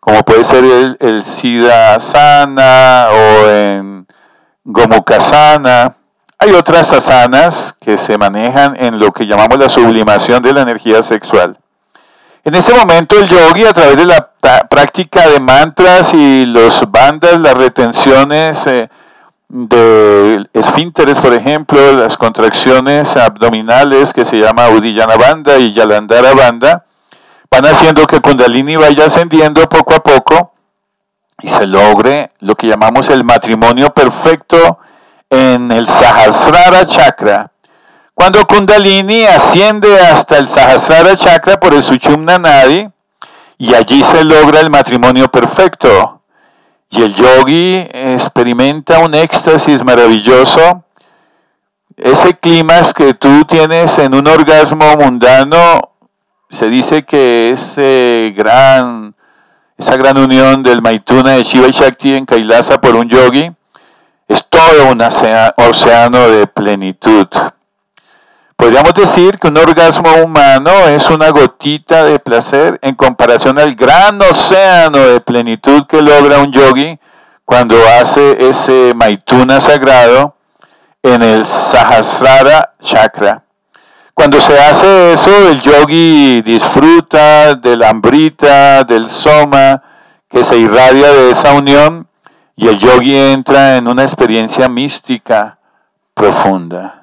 como puede ser el, el Siddhasana o en Gomukhasana. Hay otras asanas que se manejan en lo que llamamos la sublimación de la energía sexual. En ese momento el yogi, a través de la práctica de mantras y los bandhas, las retenciones eh, de esfínteres, por ejemplo, las contracciones abdominales que se llama Uddiyana Bandha y Jalandhara Bandha, van haciendo que Kundalini vaya ascendiendo poco a poco y se logre lo que llamamos el matrimonio perfecto en el Sahasrara Chakra. Cuando Kundalini asciende hasta el Sahasrara Chakra por el Sushumna Nadi, y allí se logra el matrimonio perfecto. Y el yogi experimenta un éxtasis maravilloso. Ese clímax que tú tienes en un orgasmo mundano, se dice que ese gran, esa gran unión del Maituna de Shiva y Shakti en Kailasa por un yogi, es todo un océano de plenitud. Podríamos decir que un orgasmo humano es una gotita de placer en comparación al gran océano de plenitud que logra un yogi cuando hace ese Maituna sagrado en el Sahasrara Chakra. Cuando se hace eso, el yogi disfruta del Amrita, del Soma, que se irradia de esa unión, y el yogi entra en una experiencia mística profunda.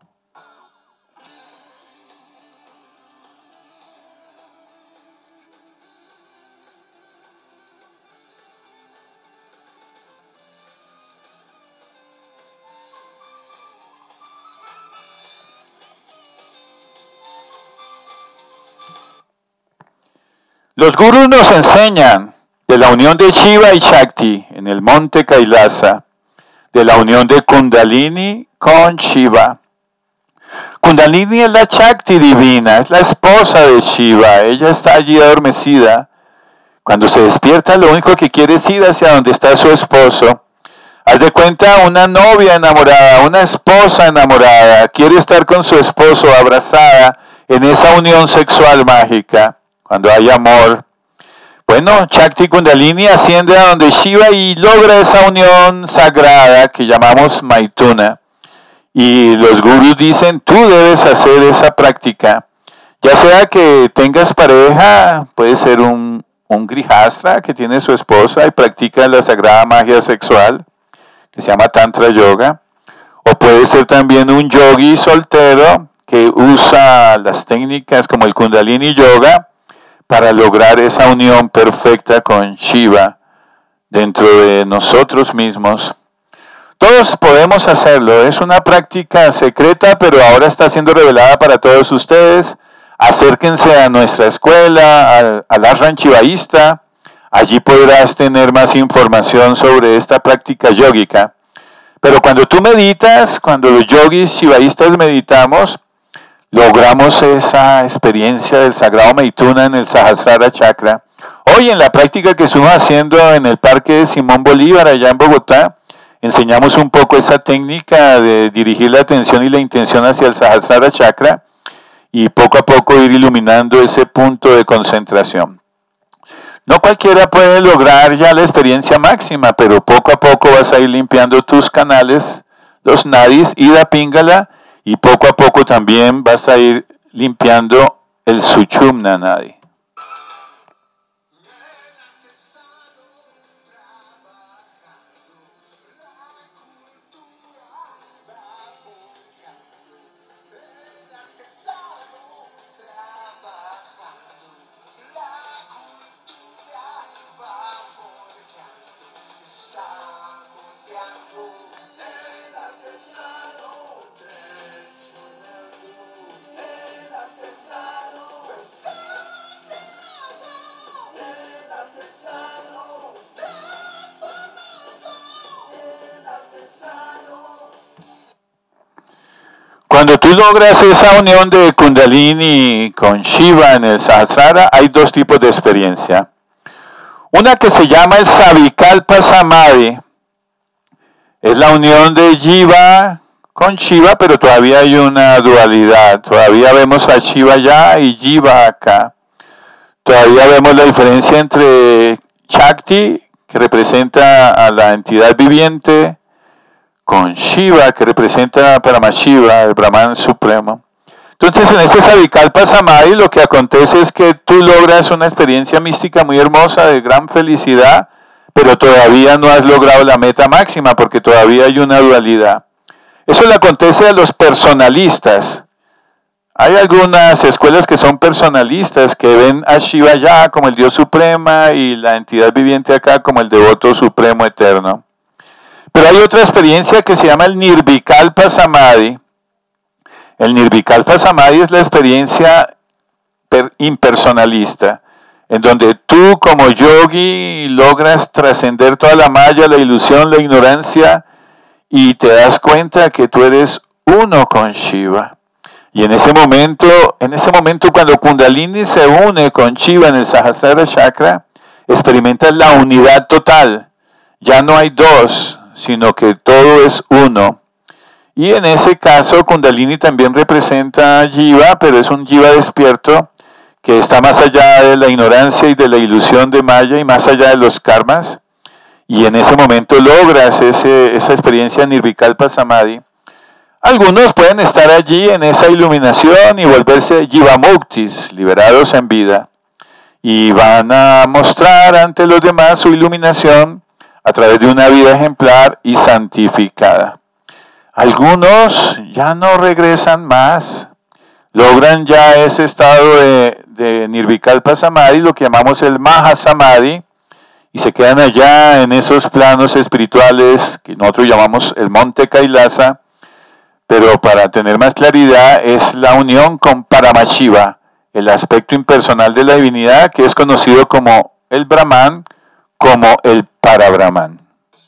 Los gurús nos enseñan de la unión de Shiva y Shakti en el monte Kailasa, de la unión de Kundalini con Shiva. Kundalini es la Shakti divina, es la esposa de Shiva, ella está allí adormecida. Cuando se despierta, lo único que quiere es ir hacia donde está su esposo. Haz de cuenta una novia enamorada, una esposa enamorada, quiere estar con su esposo abrazada en esa unión sexual mágica. Cuando hay amor, bueno, Shakti Kundalini asciende a donde Shiva y logra esa unión sagrada que llamamos Maituna. Y los gurús dicen, tú debes hacer esa práctica. Ya sea que tengas pareja, puede ser un, un grihastra que tiene su esposa y practica la sagrada magia sexual, que se llama Tantra Yoga. O puede ser también un yogi soltero que usa las técnicas como el Kundalini Yoga para lograr esa unión perfecta con Shiva dentro de nosotros mismos. Todos podemos hacerlo, es una práctica secreta, pero ahora está siendo revelada para todos ustedes. Acérquense a nuestra escuela, al, al Ashram Shivaísta, allí podrás tener más información sobre esta práctica yógica. Pero cuando tú meditas, cuando los yogis shivaístas meditamos, logramos esa experiencia del sagrado Maituna en el Sahasrara Chakra. Hoy en la práctica que estuvimos haciendo en el Parque de Simón Bolívar, allá en Bogotá, enseñamos un poco esa técnica de dirigir la atención y la intención hacia el Sahasrara Chakra y poco a poco ir iluminando ese punto de concentración. No cualquiera puede lograr ya la experiencia máxima, pero poco a poco vas a ir limpiando tus canales, los nadis, Ida Pingala, y poco a poco también vas a ir limpiando el Sushumna Nadi. Cuando tú logras esa unión de Kundalini con Shiva en el Sahasrara, hay dos tipos de experiencia. Una que se llama el Savikalpa Samadhi. Es la unión de Jiva con Shiva, pero todavía hay una dualidad. Todavía vemos a Shiva allá y Jiva acá. Todavía vemos la diferencia entre Shakti, que representa a la entidad viviente, con Shiva, que representa a Paramashiva, el Brahman supremo. Entonces, en ese Savikalpa Samadhi lo que acontece es que tú logras una experiencia mística muy hermosa de gran felicidad, pero todavía no has logrado la meta máxima porque todavía hay una dualidad. Eso le acontece a los personalistas. Hay algunas escuelas que son personalistas, que ven a Shiva allá como el Dios supremo y la entidad viviente acá como el devoto supremo eterno. Pero hay otra experiencia que se llama el Nirvikalpa Samadhi. El Nirvikalpa Samadhi es la experiencia impersonalista, en donde tú como yogi logras trascender toda la maya, la ilusión, la ignorancia, y te das cuenta que tú eres uno con Shiva. Y en ese momento, en ese momento cuando Kundalini se une con Shiva en el Sahasrara Chakra, experimentas la unidad total. Ya no hay dos, sino que todo es uno. Y en ese caso, Kundalini también representa a Jiva, pero es un Jiva despierto que está más allá de la ignorancia y de la ilusión de Maya y más allá de los karmas. Y en ese momento logras ese, esa experiencia Nirvikalpa Samadhi. Algunos pueden estar allí en esa iluminación y volverse Jivamuktis, liberados en vida. Y van a mostrar ante los demás su iluminación a través de una vida ejemplar y santificada. Algunos ya no regresan más, logran ya ese estado de, de Nirvikalpa Samadhi, lo que llamamos el Mahasamadhi, y se quedan allá en esos planos espirituales que nosotros llamamos el Monte Kailasa, pero para tener más claridad es la unión con Paramashiva, el aspecto impersonal de la divinidad que es conocido como el Brahman, como el Parabrahman.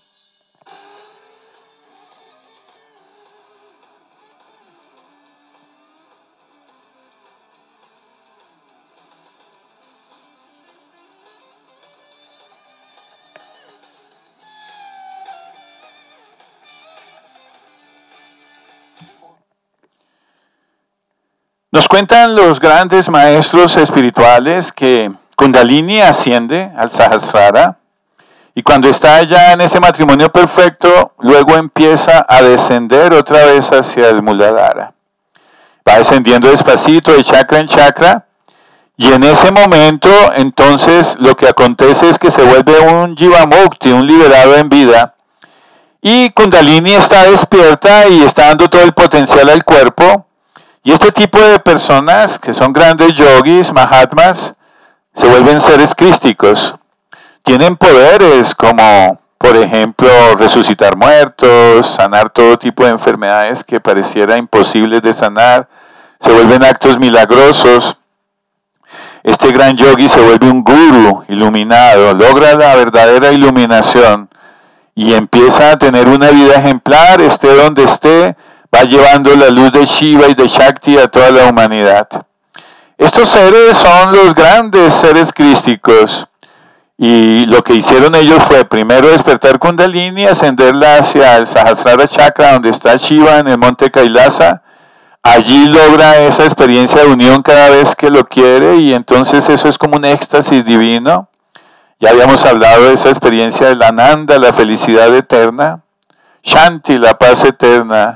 Nos cuentan los grandes maestros espirituales que Kundalini asciende al Sahasrara y cuando está allá en ese matrimonio perfecto, luego empieza a descender otra vez hacia el Muladhara. Va descendiendo despacito de chakra en chakra y en ese momento entonces lo que acontece es que se vuelve un Jivamukti, un liberado en vida. Y Kundalini está despierta y está dando todo el potencial al cuerpo. Y este tipo de personas, que son grandes yogis, mahatmas, se vuelven seres crísticos. Tienen poderes como, por ejemplo, resucitar muertos, sanar todo tipo de enfermedades que pareciera imposibles de sanar. Se vuelven actos milagrosos. Este gran yogi se vuelve un guru iluminado, logra la verdadera iluminación y empieza a tener una vida ejemplar, esté donde esté, va llevando la luz de Shiva y de Shakti a toda la humanidad. Estos seres son los grandes seres crísticos y lo que hicieron ellos fue primero despertar Kundalini, ascenderla hacia el Sahasrara Chakra donde está Shiva en el monte Kailasa. Allí logra esa experiencia de unión cada vez que lo quiere y entonces eso es como un éxtasis divino. Ya habíamos hablado de esa experiencia del Ananda, la felicidad eterna. Shanti, la paz eterna.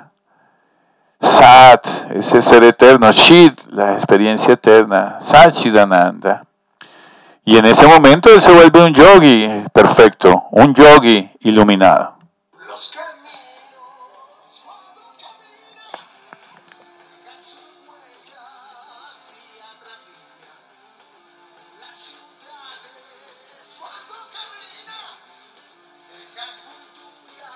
Sat, ese ser eterno. Chit, la experiencia eterna. Satchidananda. Y en ese momento él se vuelve un yogi perfecto, un yogi iluminado. Los caminos, cuando camina, dejan sus huellas día tras día. Las ciudades, cuando camina, dejan cultura,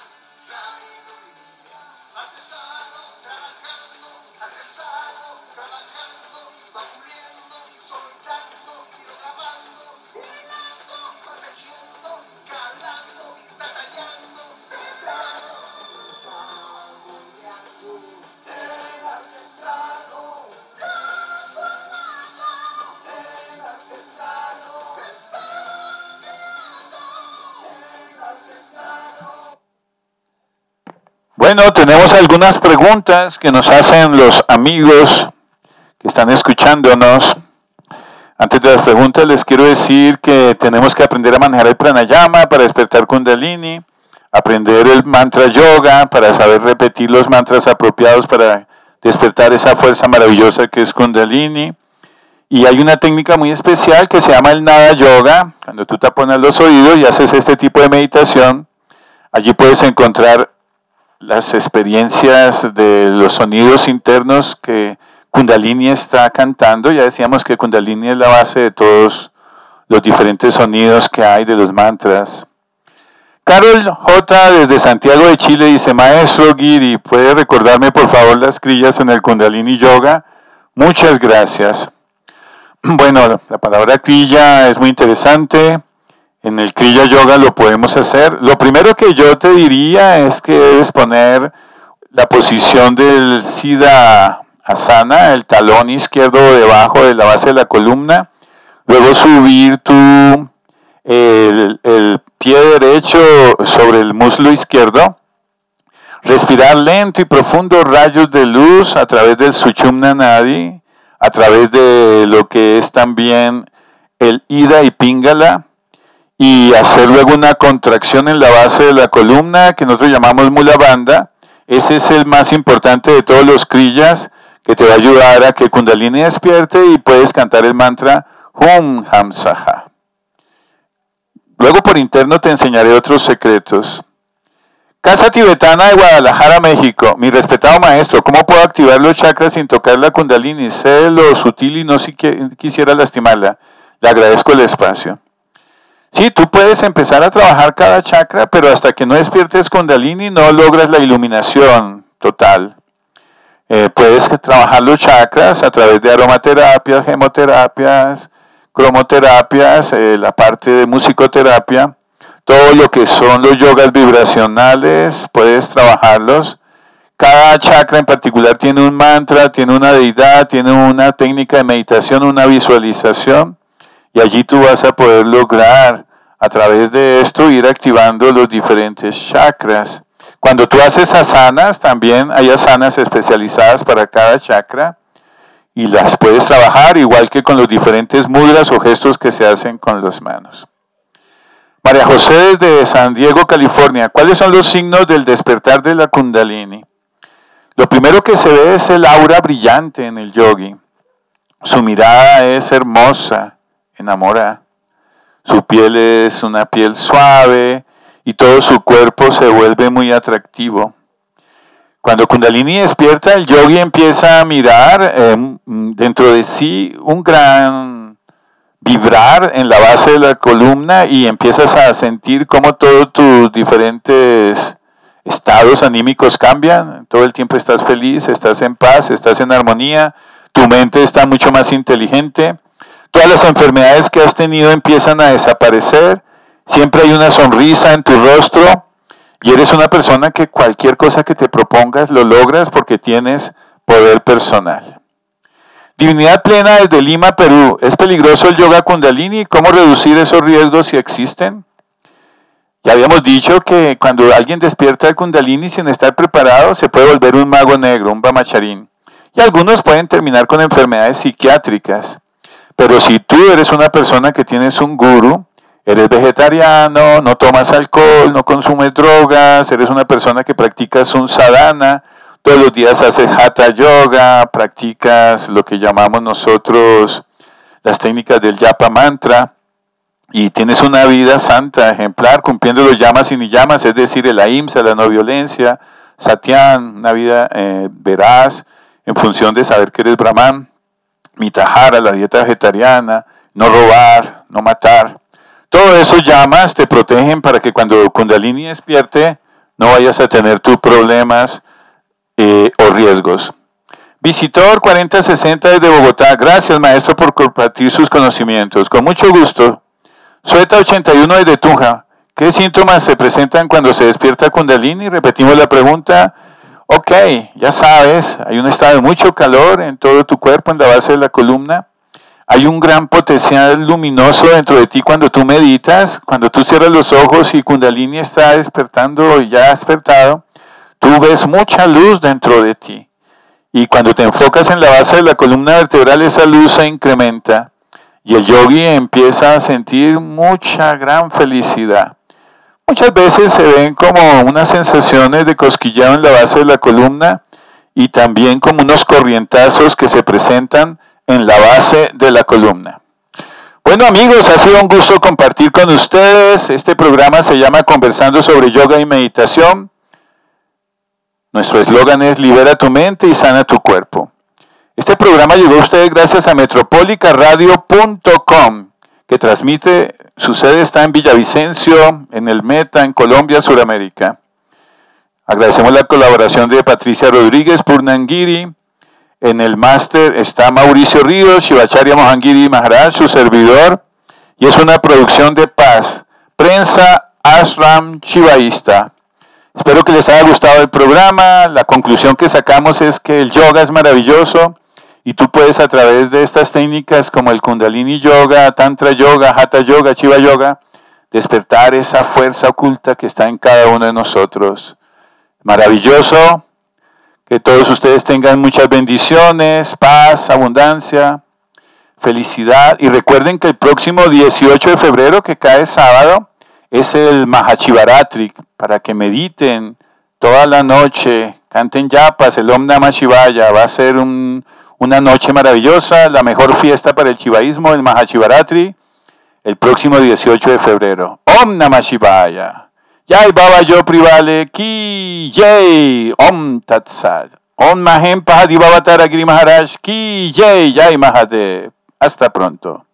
sabiduría. Artesano trabajando, artesano trabajando, va puliendo, soltando, grabando, hilando, va tejiendo, calando, está tallando, pintando, está moldeando. El artesano transformando, el artesano está creando, el artesano. Bueno, tenemos algunas preguntas que nos hacen los amigos que están escuchándonos. Antes de las preguntas les quiero decir que tenemos que aprender a manejar el pranayama para despertar kundalini, aprender el mantra yoga para saber repetir los mantras apropiados para despertar esa fuerza maravillosa que es kundalini. Y hay una técnica muy especial que se llama el nada yoga. Cuando tú taponas los oídos y haces este tipo de meditación, allí puedes encontrar las experiencias de los sonidos internos que Kundalini está cantando. Ya decíamos que Kundalini es la base de todos los diferentes sonidos que hay de los mantras. Carol J. desde Santiago de Chile dice: Maestro Giri, ¿puede recordarme por favor las crillas en el Kundalini Yoga? Muchas gracias. Bueno, la palabra krilla es muy interesante. En el Kriya Yoga lo podemos hacer. Lo primero que yo te diría es que debes poner la posición del Siddha Asana, el talón izquierdo debajo de la base de la columna. Luego subir tu, el, el pie derecho sobre el muslo izquierdo. Respirar lento y profundo rayos de luz a través del Sushumna Nadi, a través de lo que es también el Ida y Pingala, y hacer luego una contracción en la base de la columna que nosotros llamamos Mula Bandha. Ese es el más importante de todos los kriyas, que te va a ayudar a que Kundalini despierte y puedes cantar el mantra Hum Hamsaha. Luego por interno te enseñaré otros secretos. Casa Tibetana de Guadalajara, México. Mi respetado maestro, ¿cómo puedo activar los chakras sin tocar la Kundalini? Sé lo sutil y no si quisiera lastimarla. Le agradezco el espacio. Sí, tú puedes empezar a trabajar cada chakra, pero hasta que no despiertes Kundalini no logras la iluminación total. Eh, puedes trabajar los chakras a través de aromaterapias, gemoterapias, cromoterapias, eh, la parte de musicoterapia. Todo lo que son los yogas vibracionales, puedes trabajarlos. Cada chakra en particular tiene un mantra, tiene una deidad, tiene una técnica de meditación, una visualización. Y allí tú vas a poder lograr, a través de esto, ir activando los diferentes chakras. Cuando tú haces asanas, también hay asanas especializadas para cada chakra. Y las puedes trabajar igual que con los diferentes mudras o gestos que se hacen con las manos. María José desde San Diego, California. ¿Cuáles son los signos del despertar de la Kundalini? Lo primero que se ve es el aura brillante en el yogi. Su mirada es hermosa, enamora. Su piel es una piel suave y todo su cuerpo se vuelve muy atractivo. Cuando Kundalini despierta, el yogi empieza a mirar eh, dentro de sí un gran vibrar en la base de la columna y empiezas a sentir cómo todos tus diferentes estados anímicos cambian. Todo el tiempo estás feliz, estás en paz, estás en armonía, tu mente está mucho más inteligente. Todas las enfermedades que has tenido empiezan a desaparecer. Siempre hay una sonrisa en tu rostro y eres una persona que cualquier cosa que te propongas lo logras porque tienes poder personal. Divinidad Plena desde Lima, Perú. ¿Es peligroso el yoga Kundalini? ¿Cómo reducir esos riesgos si existen? Ya habíamos dicho que cuando alguien despierta el Kundalini sin estar preparado, se puede volver un mago negro, un brahmacharín. Y algunos pueden terminar con enfermedades psiquiátricas. Pero si tú eres una persona que tienes un guru, eres vegetariano, no tomas alcohol, no consumes drogas, eres una persona que practicas un sadhana, todos los días haces hatha yoga, practicas lo que llamamos nosotros las técnicas del japa mantra y tienes una vida santa, ejemplar, cumpliendo los yamas y niyamas, es decir, el ahimsa, la no violencia, satyan, una vida eh, veraz en función de saber que eres brahman, mitahara, la dieta vegetariana, no robar, no matar. Todos esos yamas te protegen para que cuando Kundalini despierte no vayas a tener tus problemas Eh, o riesgos. Visitor cuarenta sesenta desde Bogotá. Gracias, maestro, por compartir sus conocimientos. Con mucho gusto. Sueta ochenta y uno desde Tunja. ¿Qué síntomas se presentan cuando se despierta Kundalini? Repetimos la pregunta. Ok, ya sabes, hay un estado de mucho calor en todo tu cuerpo, en la base de la columna. Hay un gran potencial luminoso dentro de ti cuando tú meditas. Cuando tú cierras los ojos y Kundalini está despertando, ya despertado, tú ves mucha luz dentro de ti. Y cuando te enfocas en la base de la columna vertebral, esa luz se incrementa. y el yogi empieza a sentir mucha gran felicidad. Muchas veces se ven como unas sensaciones de cosquilleo en la base de la columna y también como unos corrientazos que se presentan en la base de la columna. Bueno amigos, ha sido un gusto compartir con ustedes. Este programa se llama Conversando sobre Yoga y Meditación. Nuestro eslogan es Libera tu mente y sana tu cuerpo. Este programa llegó a ustedes gracias a metropolica radio punto com, que transmite, su sede está en Villavicencio, en el Meta, en Colombia, Suramérica. Agradecemos la colaboración de Patricia Rodríguez Purnangiri. En el máster está Mauricio Ríos, Shivacharya Mohangiri Maharaj, su servidor, y es una producción de Paz, Prensa Ashram Shivaísta. Espero que les haya gustado el programa. La conclusión que sacamos es que el yoga es maravilloso y tú puedes a través de estas técnicas como el Kundalini Yoga, Tantra Yoga, Hatha Yoga, Shiva Yoga, despertar esa fuerza oculta que está en cada uno de nosotros. Maravilloso. Que todos ustedes tengan muchas bendiciones, paz, abundancia, felicidad. Y recuerden que el próximo dieciocho de febrero, que cae sábado, es el Mahachivaratri, para que mediten toda la noche, canten yapas, el Om Namah Shivaya. Va a ser un, una noche maravillosa, la mejor fiesta para el chivaísmo, el Mahachivaratri, el próximo dieciocho de febrero. Om Namah Shivaya. Jai Baba Yo Privale Ki Jai Om Tat Sat. Om Mahem Pahadi Baba Taragiri Maharaj Ki Jai Jai Mahadev. Hasta pronto.